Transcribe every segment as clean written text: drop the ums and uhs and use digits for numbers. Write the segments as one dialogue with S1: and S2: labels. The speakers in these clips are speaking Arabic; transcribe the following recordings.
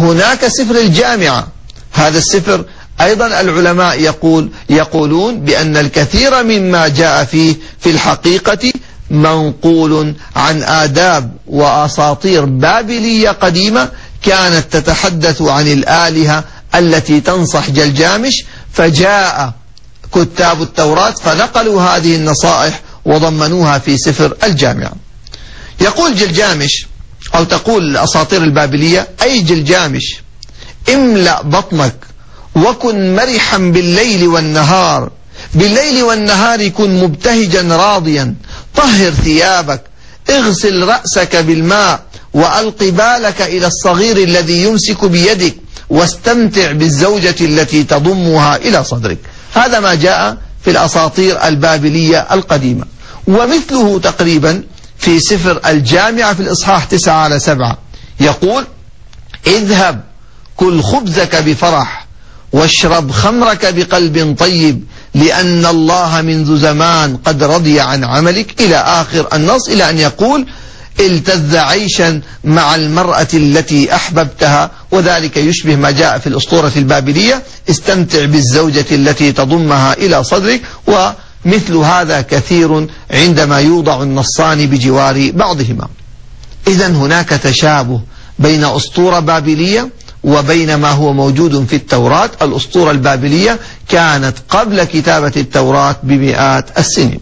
S1: هناك سفر الجامعة، هذا السفر أيضا العلماء يقولون بأن الكثير مما جاء فيه في الحقيقة منقول عن آداب وأساطير بابلية قديمة كانت تتحدث عن الآلهة التي تنصح جلجامش، فجاء كتاب التوراة فنقلوا هذه النصائح وضمنوها في سفر الجامعة. يقول جلجامش أو تقول الأساطير البابلية: أي جلجامش، املأ بطنك وكن مرحا بالليل والنهار، بالليل والنهار كن مبتهجا راضيا، طهر ثيابك، اغسل رأسك بالماء، وألق بالك إلى الصغير الذي يمسك بيدك، واستمتع بالزوجة التي تضمها إلى صدرك. هذا ما جاء في الأساطير البابلية القديمة. ومثله تقريبا في سفر الجامعة في الإصحاح 9:7 يقول: اذهب كل خبزك بفرح واشرب خمرك بقلب طيب، لأن الله منذ زمان قد رضي عن عملك، إلى آخر النص، إلى أن يقول: التذ عيشا مع المرأة التي أحببتها، وذلك يشبه ما جاء في الأسطورة البابلية: استمتع بالزوجة التي تضمها إلى صدرك. ومثل هذا كثير عندما يوضع النصان بجوار بعضهما. إذن هناك تشابه بين أسطورة بابلية وبين ما هو موجود في التوراة. الأسطورة البابلية كانت قبل كتابة التوراة بمئات السنين.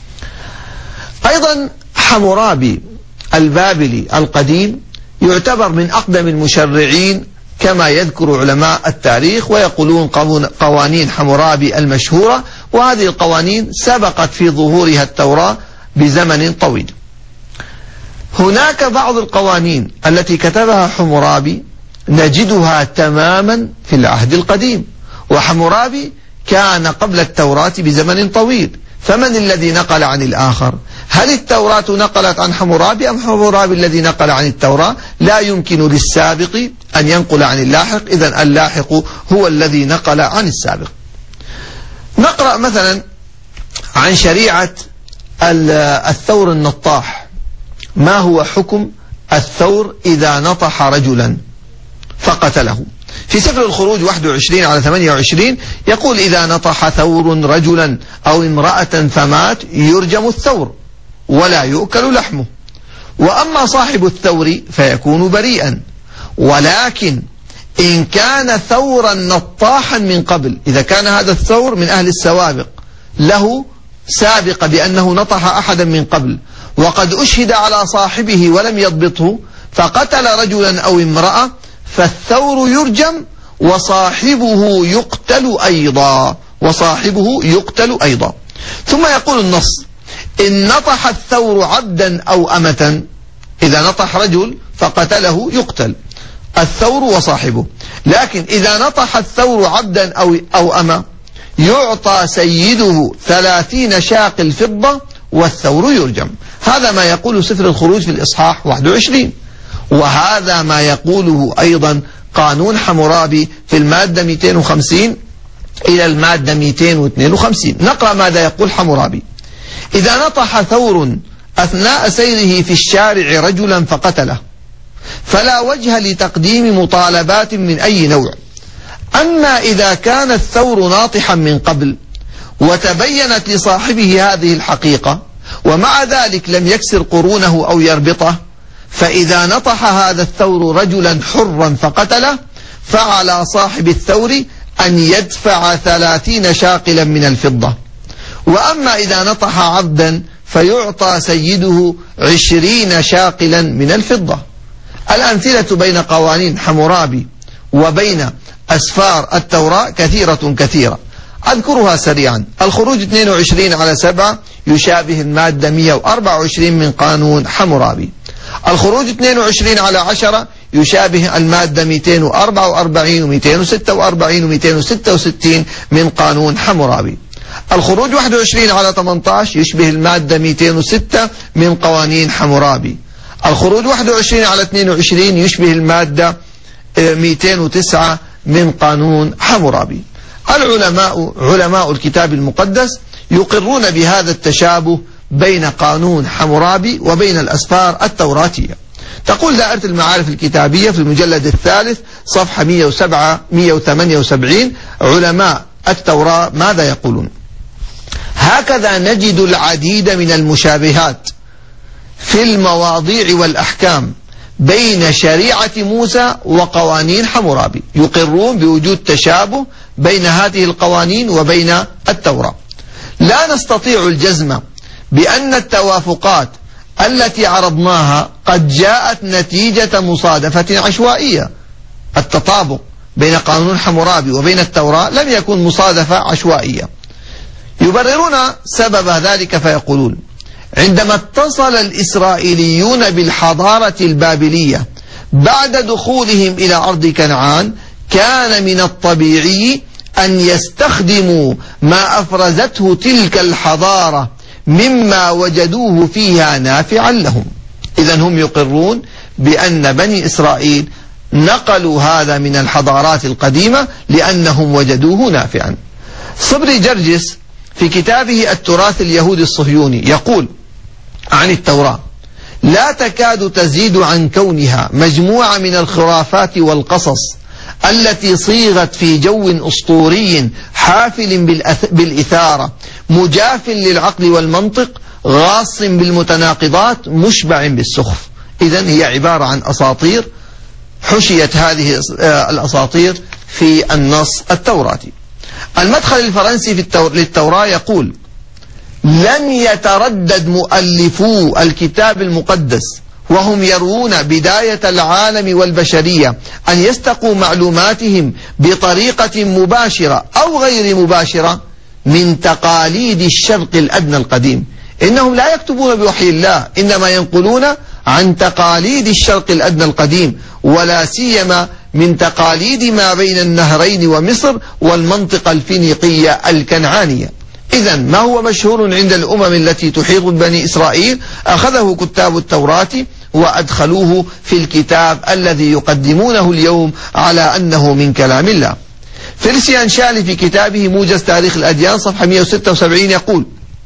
S1: أيضا حمورابي البابلي القديم يعتبر من أقدم المشرعين كما يذكر علماء التاريخ، ويقولون قوانين حمورابي المشهورة، وهذه القوانين سبقت في ظهورها التوراة بزمن طويل. هناك بعض القوانين التي كتبها حمورابي نجدها تماما في العهد القديم، وحمورابي كان قبل التوراة بزمن طويل، فمن الذي نقل عن الآخر؟ هل التوراة نقلت عن حمورابي أم حمورابي الذي نقل عن التوراة؟ لا يمكن للسابق أن ينقل عن اللاحق، إذن اللاحق هو الذي نقل عن السابق. نقرأ مثلا عن شريعة الثور النطاح. ما هو حكم الثور إذا نطح رجلا فقتله؟ في سفر الخروج 21:28 يقول: إذا نطح ثور رجلا أو امرأة فمات يرجم الثور ولا يؤكل لحمه، وأما صاحب الثور فيكون بريئا، ولكن إن كان ثورا نطاحا من قبل، إذا كان هذا الثور من أهل السوابق له سابق بأنه نطح أحدا من قبل، وقد أشهد على صاحبه ولم يضبطه فقتل رجلا أو امرأة، فالثور يرجم وصاحبه يقتل أيضا. ثم يقول النص: إن نطح الثور عبدا أو أمة، إذا نطح رجل فقتله يقتل الثور وصاحبه، لكن إذا نطح الثور عبدا أو أمة يعطى سيده 30 شاقل فضة والثور يرجم. هذا ما يقول سفر الخروج في الإصحاح 21، وهذا ما يقوله أيضا قانون حمورابي في المادة 250 إلى المادة 252. نقرأ ماذا يقول حمورابي: إذا نطح ثور أثناء سيره في الشارع رجلا فقتله فلا وجه لتقديم مطالبات من أي نوع، أما إذا كان الثور ناطحا من قبل وتبينت لصاحبه هذه الحقيقة ومع ذلك لم يكسر قرونه أو يربطه، فإذا نطح هذا الثور رجلا حرا فقتله فعلى صاحب الثور أن يدفع 30 شاقلا من الفضة، وأما إذا نطح عبدا فيعطى سيده 20 شاقلا من الفضة. الأمثلة بين قوانين حمورابي وبين أسفار التوراة كثيرة، أذكرها سريعا. الخروج 22/7 يشابه المادة 124 من قانون حمورابي. الخروج 22/10 يشابه المادة 244 و246 و266 من قانون حمورابي. الخروج 21/18 يشبه المادة 206 من قوانين حمورابي. الخروج 21/22 يشبه المادة 209 من قانون حمورابي. علماء الكتاب المقدس يقرون بهذا التشابه بين قانون حمورابي وبين الأسفار التوراتية. تقول دائرة المعارف الكتابية في المجلد الثالث صفحة 178 علماء التوراة ماذا يقولون؟ هكذا نجد العديد من المشابهات في المواضيع والأحكام بين شريعة موسى وقوانين حمورابي، يقرون بوجود تشابه بين هذه القوانين وبين التوراة. لا نستطيع الجزم بأن التوافقات التي عرضناها قد جاءت نتيجة مصادفة عشوائية. التطابق بين قانون حمورابي وبين التوراة لم يكن مصادفة عشوائية. يبررون سبب ذلك فيقولون: عندما اتصل الإسرائيليون بالحضارة البابلية بعد دخولهم إلى أرض كنعان، كان من الطبيعي أن يستخدموا ما أفرزته تلك الحضارة مما وجدوه فيها نافعا لهم. إذن هم يقرون بأن بني إسرائيل نقلوا هذا من الحضارات القديمة لأنهم وجدوه نافعا. صبري جرجس في كتابه التراث اليهودي الصهيوني يقول عن التوراة: لا تكاد تزيد عن كونها مجموعة من الخرافات والقصص التي صيغت في جو أسطوري حافل بالإثارة، مجاف للعقل والمنطق، غاص بالمتناقضات، مشبع بالسخف. إذن هي عبارة عن أساطير حشيت هذه الأساطير في النص التوراتي. المدخل الفرنسي للتوراة يقول: لن يتردد مؤلفو الكتاب المقدس وهم يروون بداية العالم والبشرية أن يستقوا معلوماتهم بطريقة مباشرة أو غير مباشرة من تقاليد الشرق الأدنى القديم. إنهم لا يكتبون بوحي الله، إنما ينقلون عن تقاليد الشرق الأدنى القديم، ولا سيما من تقاليد ما بين النهرين ومصر والمنطقة الفينيقية الكنعانية. إذن ما هو مشهور عند الأمم التي تحيط بني إسرائيل أخذه كتاب التوراة وأدخلوه في الكتاب الذي يقدمونه اليوم على أنه من كلام الله. فيلسيان شالي في كتابه موجز تاريخ الأديان صفحة 176 يقول: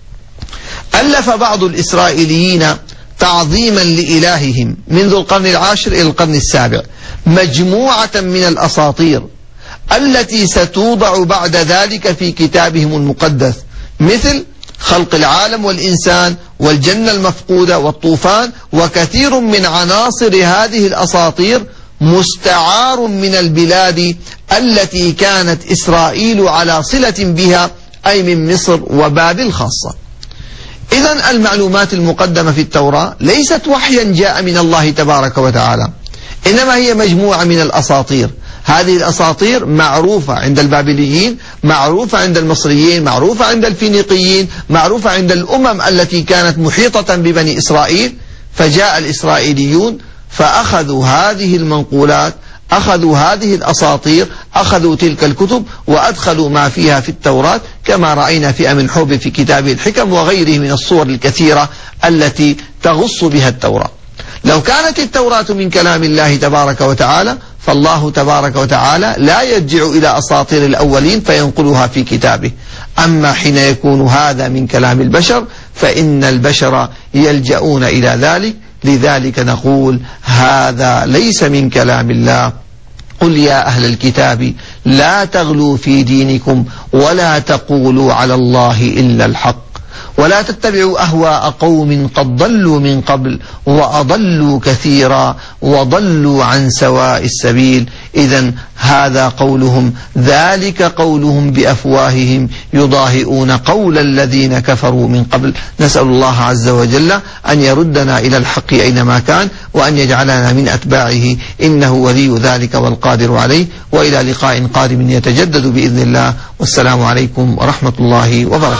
S1: ألف بعض الإسرائيليين تعظيما لإلههم منذ القرن العاشر إلى القرن السابع مجموعة من الأساطير التي ستوضع بعد ذلك في كتابهم المقدس، مثل خلق العالم والإنسان والجنة المفقودة والطوفان. وكثير من عناصر هذه الأساطير مستعار من البلاد التي كانت إسرائيل على صلة بها، أي من مصر وبابل خاصة. إذن المعلومات المقدمة في التوراة ليست وحيا جاء من الله تبارك وتعالى، إنما هي مجموعة من الأساطير. هذه الأساطير معروفة عند البابليين، معروفة عند المصريين، معروفة عند الفينيقيين، معروفة عند الأمم التي كانت محيطة ببني إسرائيل. فجاء الإسرائيليون فأخذوا هذه المنقولات، أخذوا هذه الأساطير، أخذوا تلك الكتب وأدخلوا ما فيها في التوراة، كما رأينا في أمن حوب في كتابه الحكم وغيره من الصور الكثيرة التي تغص بها التوراة. لو كانت التوراة من كلام الله تبارك وتعالى فالله تبارك وتعالى لا يرجع إلى أساطير الأولين فينقلها في كتابه. أما حين يكون هذا من كلام البشر فإن البشر يلجؤون إلى ذلك. لذلك نقول هذا ليس من كلام الله. قل يا أهل الكتاب لا تغلوا في دينكم ولا تقولوا على الله إلا الحق ولا تتبعوا أهواء قوم قد ضلوا من قبل وأضلوا كثيرا وضلوا عن سواء السبيل. إذن هذا قولهم، ذلك قولهم بأفواههم يضاهئون قول الذين كفروا من قبل. نسأل الله عز وجل أن يردنا إلى الحق أينما كان وأن يجعلنا من أتباعه، إنه ولي ذلك والقادر عليه. وإلى لقاء قادم يتجدد بإذن الله، والسلام عليكم ورحمة الله وبركاته.